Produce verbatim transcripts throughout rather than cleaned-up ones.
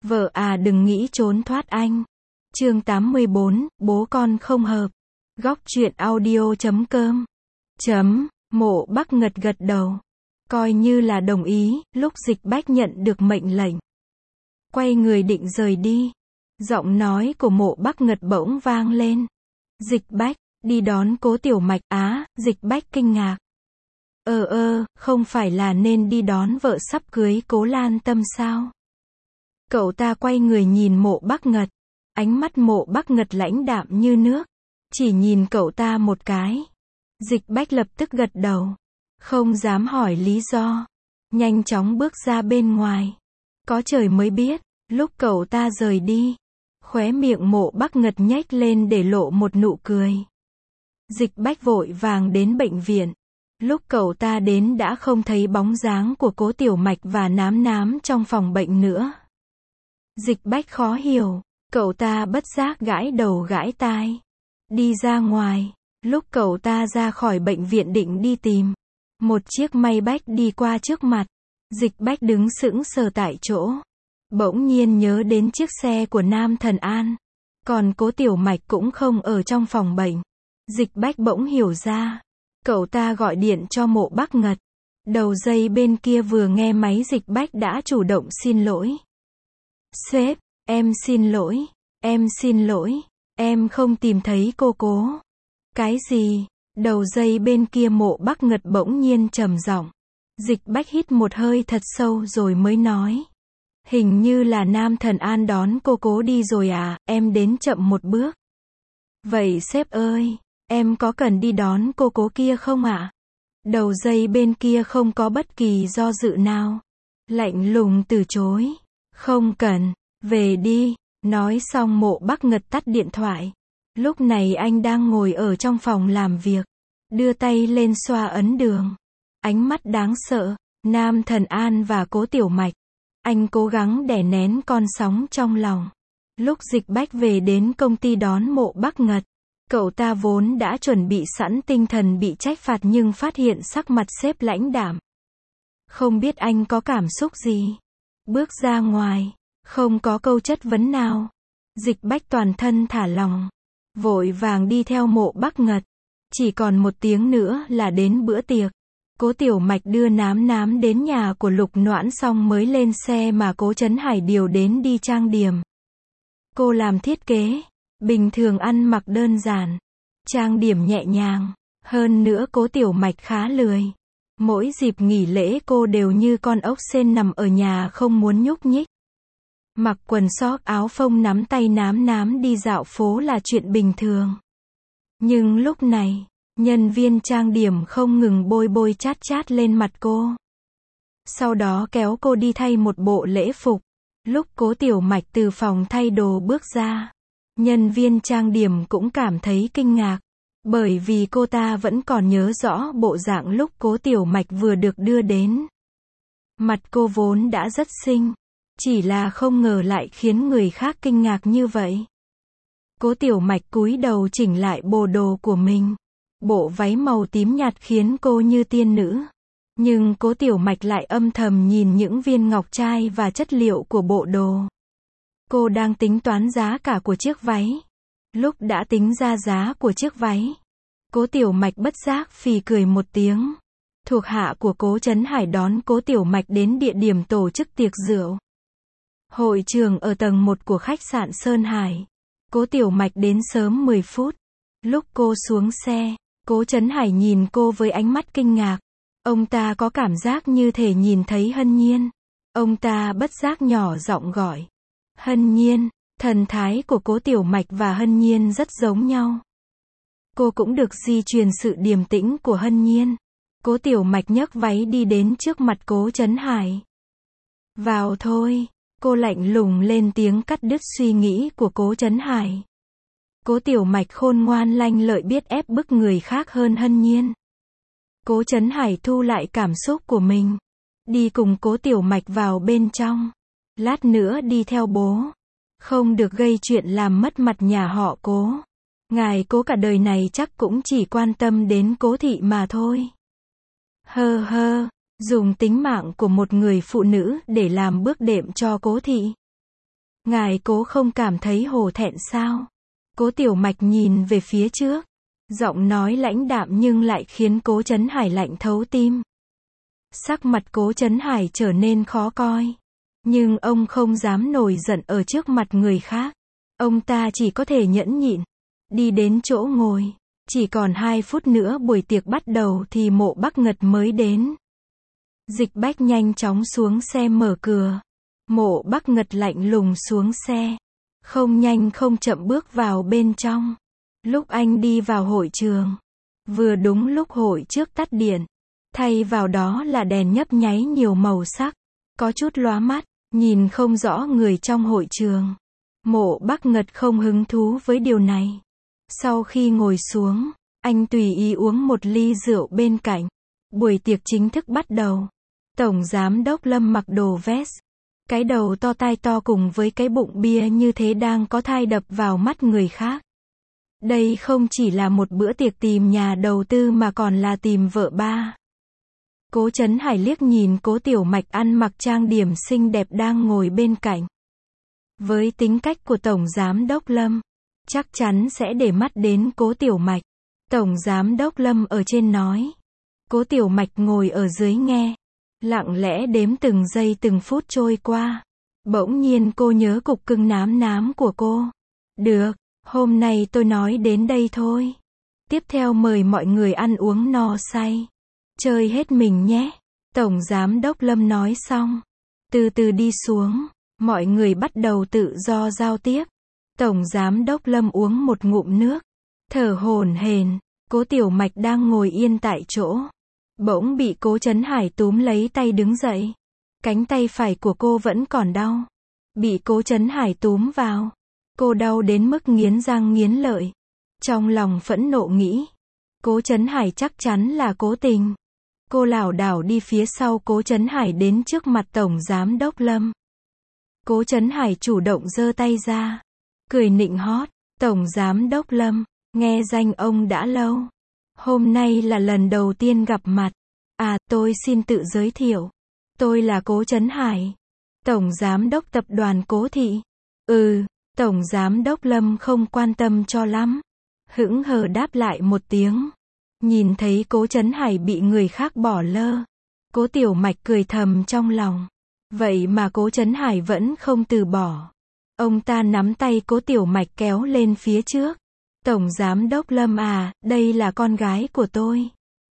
Vợ à đừng nghĩ trốn thoát anh. Chương tám mươi bốn, bố con không hợp. Góc truyện audio chấm com. Chấm, Mộ Bắc Ngật gật đầu. Coi như là đồng ý, lúc Dịch Bách nhận được mệnh lệnh. Quay người định rời đi. Giọng nói của Mộ Bắc Ngật bỗng vang lên. Dịch Bách, đi đón Cố Tiểu Mạch. Á, Dịch Bách kinh ngạc. Ờ ơ, không phải là nên đi đón vợ sắp cưới Cố Lan Tâm sao? Cậu ta quay người nhìn Mộ Bắc Ngật. Ánh mắt Mộ Bắc Ngật lãnh đạm như nước. Chỉ nhìn cậu ta một cái. Dịch Bách lập tức gật đầu. Không dám hỏi lý do. Nhanh chóng bước ra bên ngoài. Có trời mới biết, lúc cậu ta rời đi, khóe miệng Mộ Bắc Ngật nhếch lên để lộ một nụ cười. Dịch Bách vội vàng đến bệnh viện. Lúc cậu ta đến đã không thấy bóng dáng của Cố Tiểu Mạch và Nám Nám trong phòng bệnh nữa. Dịch Bách khó hiểu, cậu ta bất giác gãi đầu gãi tai. Đi ra ngoài, lúc cậu ta ra khỏi bệnh viện định đi tìm một chiếc Maybach đi qua trước mặt. Dịch Bách đứng sững sờ tại chỗ. Bỗng nhiên nhớ đến chiếc xe của Nam Thần An. Còn Cố Tiểu Mạch cũng không ở trong phòng bệnh. Dịch Bách bỗng hiểu ra. Cậu ta gọi điện cho Mộ Bắc Ngật. Đầu dây bên kia vừa nghe máy Dịch Bách đã chủ động xin lỗi. Sếp, em xin lỗi, em xin lỗi, em không tìm thấy cô Cố. Cái gì? Đầu dây bên kia Mộ Bắc Ngật bỗng nhiên trầm giọng. Dịch Bách hít một hơi thật sâu rồi mới nói. Hình như là Nam Thần An đón cô Cố đi rồi à, em đến chậm một bước. Vậy sếp ơi, em có cần đi đón cô Cố kia không ạ? Đầu dây bên kia không có bất kỳ do dự nào. Lạnh lùng từ chối. Không cần, về đi. Nói xong Mộ Bắc Ngật tắt điện thoại. Lúc này anh đang ngồi ở trong phòng làm việc. Đưa tay lên xoa ấn đường. Ánh mắt đáng sợ. Nam Thần An và Cố Tiểu Mạch. Anh cố gắng đè nén con sóng trong lòng. Lúc Dịch Bách về đến công ty đón Mộ Bắc Ngật, cậu ta vốn đã chuẩn bị sẵn tinh thần bị trách phạt nhưng phát hiện sắc mặt sếp lãnh đạm. Không biết anh có cảm xúc gì. Bước ra ngoài, không có câu chất vấn nào. Dịch Bách toàn thân thả lỏng, vội vàng đi theo Mộ Bắc Ngật. Chỉ còn một tiếng nữa là đến bữa tiệc. Cố Tiểu Mạch đưa Nám Nám đến nhà của Lục Noãn xong mới lên xe mà Cố Trấn Hải điều đến đi trang điểm. Cô làm thiết kế, bình thường ăn mặc đơn giản, trang điểm nhẹ nhàng, hơn nữa Cố Tiểu Mạch khá lười. Mỗi dịp nghỉ lễ cô đều như con ốc sên nằm ở nhà không muốn nhúc nhích. Mặc quần sóc áo phông nắm tay Nám Nám đi dạo phố là chuyện bình thường. Nhưng lúc này, nhân viên trang điểm không ngừng bôi bôi chát chát lên mặt cô. Sau đó kéo cô đi thay một bộ lễ phục. Lúc Cố Tiểu Mạch từ phòng thay đồ bước ra, nhân viên trang điểm cũng cảm thấy kinh ngạc. Bởi vì cô ta vẫn còn nhớ rõ bộ dạng lúc Cố Tiểu Mạch vừa được đưa đến. Mặt cô vốn đã rất xinh, chỉ là không ngờ lại khiến người khác kinh ngạc như vậy. Cố Tiểu Mạch cúi đầu chỉnh lại bộ đồ của mình. Bộ váy màu tím nhạt khiến cô như tiên nữ. Nhưng Cố Tiểu Mạch lại âm thầm nhìn những viên ngọc trai và chất liệu của bộ đồ. Cô đang tính toán giá cả của chiếc váy. Lúc đã tính ra giá của chiếc váy, Cố Tiểu Mạch bất giác phì cười một tiếng. Thuộc hạ của Cố Trấn Hải đón Cố Tiểu Mạch đến địa điểm tổ chức tiệc rượu. Hội trường ở tầng một của khách sạn Sơn Hải. Cố Tiểu Mạch đến sớm mười phút. Lúc cô xuống xe, Cố Trấn Hải nhìn cô với ánh mắt kinh ngạc. Ông ta có cảm giác như thể nhìn thấy Hân Nhiên. Ông ta bất giác nhỏ giọng gọi. Hân Nhiên. Thần thái của Cố Tiểu Mạch và Hân Nhiên rất giống nhau. Cô cũng được di truyền sự điềm tĩnh của Hân Nhiên. Cố Tiểu Mạch nhấc váy đi đến trước mặt Cố Trấn Hải. Vào thôi. Cô lạnh lùng lên tiếng cắt đứt suy nghĩ của Cố Trấn Hải. Cố Tiểu Mạch khôn ngoan lanh lợi biết ép bức người khác hơn Hân Nhiên. Cố Trấn Hải thu lại cảm xúc của mình. Đi cùng Cố Tiểu Mạch vào bên trong. Lát nữa đi theo bố. Không được gây chuyện làm mất mặt nhà họ Cố. Ngài Cố cả đời này chắc cũng chỉ quan tâm đến Cố thị mà thôi. Hơ hơ, dùng tính mạng của một người phụ nữ để làm bước đệm cho Cố thị. Ngài cố không cảm thấy hổ thẹn sao? Cố Tiểu Mạch nhìn về phía trước. Giọng nói lãnh đạm nhưng lại khiến Cố Chấn Hải lạnh thấu tim. Sắc mặt Cố Chấn Hải trở nên khó coi. Nhưng ông không dám nổi giận ở trước mặt người khác. Ông ta chỉ có thể nhẫn nhịn. Đi đến chỗ ngồi. Chỉ còn hai phút nữa buổi tiệc bắt đầu thì Mộ Bắc Ngật mới đến. Dịch Bách nhanh chóng xuống xe mở cửa. Mộ Bắc Ngật lạnh lùng xuống xe. Không nhanh không chậm bước vào bên trong. Lúc anh đi vào hội trường. Vừa đúng lúc hội trước tắt điện. Thay vào đó là đèn nhấp nháy nhiều màu sắc. Có chút lóa mắt. Nhìn không rõ người trong hội trường. Mộ Bắc Ngật không hứng thú với điều này. Sau khi ngồi xuống, anh tùy ý uống một ly rượu bên cạnh. Buổi tiệc chính thức bắt đầu. Tổng Giám đốc Lâm mặc đồ vest. Cái đầu to tai to cùng với cái bụng bia như thế đang có thai đập vào mắt người khác. Đây không chỉ là một bữa tiệc tìm nhà đầu tư mà còn là tìm vợ ba. Cố Chấn Hải liếc nhìn Cố Tiểu Mạch ăn mặc trang điểm xinh đẹp đang ngồi bên cạnh. Với tính cách của Tổng Giám đốc Lâm, chắc chắn sẽ để mắt đến Cố Tiểu Mạch. Tổng Giám đốc Lâm ở trên nói. Cố Tiểu Mạch ngồi ở dưới nghe. Lặng lẽ đếm từng giây từng phút trôi qua. Bỗng nhiên cô nhớ cục cưng nám nám của cô. Được, hôm nay tôi nói đến đây thôi. Tiếp theo mời mọi người ăn uống no say. Chơi hết mình nhé. Tổng Giám đốc Lâm nói xong. Từ từ đi xuống. Mọi người bắt đầu tự do giao tiếp. Tổng Giám đốc Lâm uống một ngụm nước. Thở hổn hển. Cố Tiểu Mạch đang ngồi yên tại chỗ. Bỗng bị Cố Chấn Hải túm lấy tay đứng dậy. Cánh tay phải của cô vẫn còn đau. Bị Cố Chấn Hải túm vào. Cô đau đến mức nghiến răng nghiến lợi. Trong lòng phẫn nộ nghĩ. Cố Chấn Hải chắc chắn là cố tình. Cô lảo đảo đi phía sau Cố Chấn Hải đến trước mặt Tổng Giám đốc Lâm. Cố Chấn Hải chủ động giơ tay ra. Cười nịnh hót. Tổng Giám đốc Lâm, nghe danh ông đã lâu. Hôm nay là lần đầu tiên gặp mặt. À, tôi xin tự giới thiệu. Tôi là Cố Chấn Hải. Tổng Giám đốc tập đoàn Cố Thị. Ừ, Tổng Giám đốc Lâm không quan tâm cho lắm. Hững hờ đáp lại một tiếng. Nhìn thấy Cố Chấn Hải bị người khác bỏ lơ. Cố Tiểu Mạch cười thầm trong lòng. Vậy mà Cố Chấn Hải vẫn không từ bỏ. Ông ta nắm tay Cố Tiểu Mạch kéo lên phía trước. Tổng Giám đốc Lâm à, đây là con gái của tôi.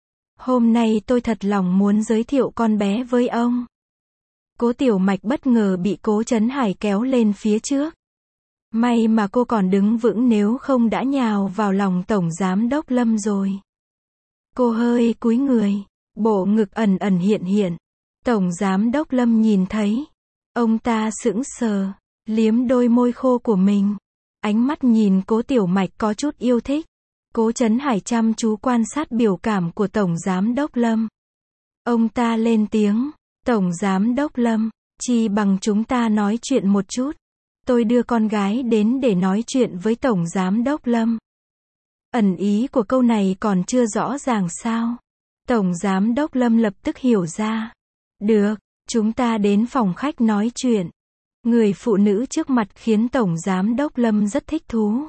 Hôm nay tôi thật lòng muốn giới thiệu con bé với ông. Cố Tiểu Mạch bất ngờ bị Cố Chấn Hải kéo lên phía trước. May mà cô còn đứng vững, nếu không đã nhào vào lòng Tổng Giám đốc Lâm rồi. Cô hơi cúi người, bộ ngực ẩn ẩn hiện hiện. Tổng Giám đốc Lâm nhìn thấy. Ông ta sững sờ, liếm đôi môi khô của mình. Ánh mắt nhìn Cố Tiểu Mạch có chút yêu thích. Cố Chấn Hải chăm chú quan sát biểu cảm của Tổng Giám đốc Lâm. Ông ta lên tiếng. Tổng Giám đốc Lâm, chi bằng chúng ta nói chuyện một chút. Tôi đưa con gái đến để nói chuyện với Tổng Giám đốc Lâm. Ẩn ý của câu này còn chưa rõ ràng sao? Tổng Giám đốc Lâm lập tức hiểu ra. Được, chúng ta đến phòng khách nói chuyện. Người phụ nữ trước mặt khiến Tổng Giám đốc Lâm rất thích thú.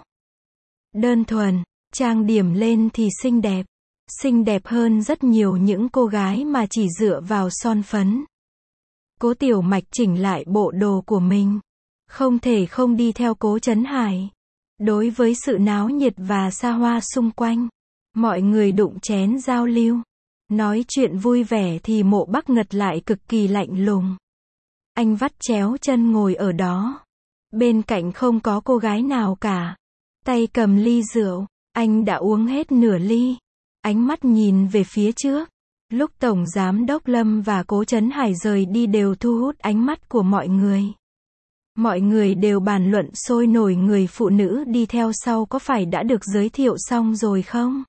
Đơn thuần, trang điểm lên thì xinh đẹp. Xinh đẹp hơn rất nhiều những cô gái mà chỉ dựa vào son phấn. Cố Tiểu Mạch chỉnh lại bộ đồ của mình. Không thể không đi theo Cố Chấn Hải. Đối với sự náo nhiệt và xa hoa xung quanh, mọi người đụng chén giao lưu, nói chuyện vui vẻ thì Mộ Bắc Ngật lại cực kỳ lạnh lùng. Anh vắt chéo chân ngồi ở đó. Bên cạnh không có cô gái nào cả. Tay cầm ly rượu, anh đã uống hết nửa ly. Ánh mắt nhìn về phía trước. Lúc Tổng Giám đốc Lâm và Cố Chấn Hải rời đi đều thu hút ánh mắt của mọi người. Mọi người đều bàn luận sôi nổi người phụ nữ đi theo sau có phải đã được giới thiệu xong rồi không?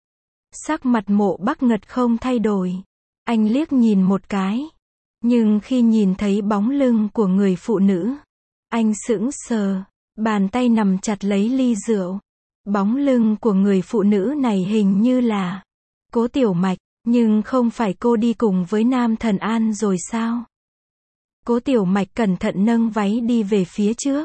Sắc mặt Mộ Bắc Ngật không thay đổi. Anh liếc nhìn một cái. Nhưng khi nhìn thấy bóng lưng của người phụ nữ, anh sững sờ, bàn tay nằm chặt lấy ly rượu. Bóng lưng của người phụ nữ này hình như là Cố Tiểu Mạch, nhưng không phải cô đi cùng với Nam Thần An rồi sao? Cố Tiểu Mạch cẩn thận nâng váy đi về phía trước.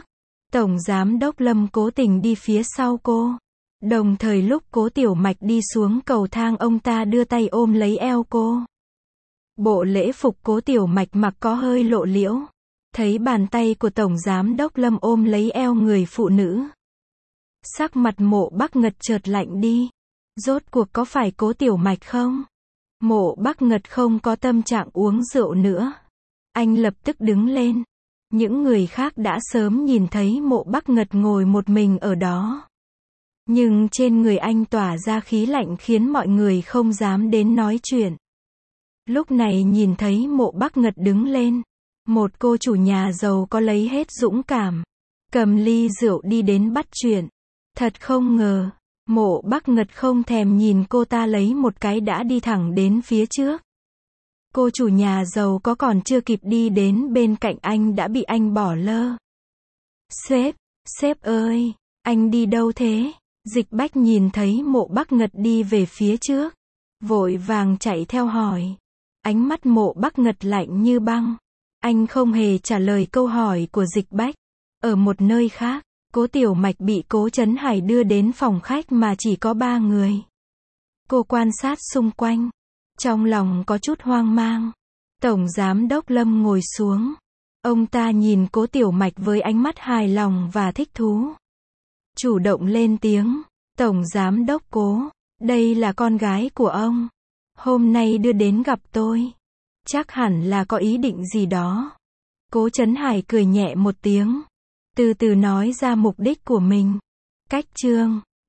Tổng Giám đốc Lâm cố tình đi phía sau cô. Đồng thời lúc Cố Tiểu Mạch đi xuống cầu thang ông ta đưa tay ôm lấy eo cô. Bộ lễ phục Cố Tiểu Mạch mặc có hơi lộ liễu. Thấy bàn tay của Tổng Giám đốc Lâm ôm lấy eo người phụ nữ. Sắc mặt Mộ Bắc Ngật chợt lạnh đi. Rốt cuộc có phải Cố Tiểu Mạch không? Mộ Bắc Ngật không có tâm trạng uống rượu nữa. Anh lập tức đứng lên. Những người khác đã sớm nhìn thấy Mộ Bắc Ngật ngồi một mình ở đó. Nhưng trên người anh tỏa ra khí lạnh khiến mọi người không dám đến nói chuyện. Lúc này nhìn thấy Mộ Bắc Ngật đứng lên. Một cô chủ nhà giàu có lấy hết dũng cảm. Cầm ly rượu đi đến bắt chuyện. Thật không ngờ. Mộ Bắc Ngật không thèm nhìn cô ta lấy một cái đã đi thẳng đến phía trước. Cô chủ nhà giàu có còn chưa kịp đi đến bên cạnh anh đã bị anh bỏ lơ. Sếp, sếp ơi, anh đi đâu thế? Dịch Bách nhìn thấy Mộ Bắc Ngật đi về phía trước. Vội vàng chạy theo hỏi. Ánh mắt Mộ Bắc Ngật lạnh như băng. Anh không hề trả lời câu hỏi của Dịch Bách. Ở một nơi khác, Cố Tiểu Mạch bị Cố Trấn Hải đưa đến phòng khách mà chỉ có ba người. Cô quan sát xung quanh. Trong lòng có chút hoang mang. Tổng Giám đốc Lâm ngồi xuống. Ông ta nhìn Cố Tiểu Mạch với ánh mắt hài lòng và thích thú. Chủ động lên tiếng. Tổng Giám đốc Cố, đây là con gái của ông. Hôm nay đưa đến gặp tôi. Chắc hẳn là có ý định gì đó. Cố Trấn Hải cười nhẹ một tiếng. Từ từ nói ra mục đích của mình. Cách chương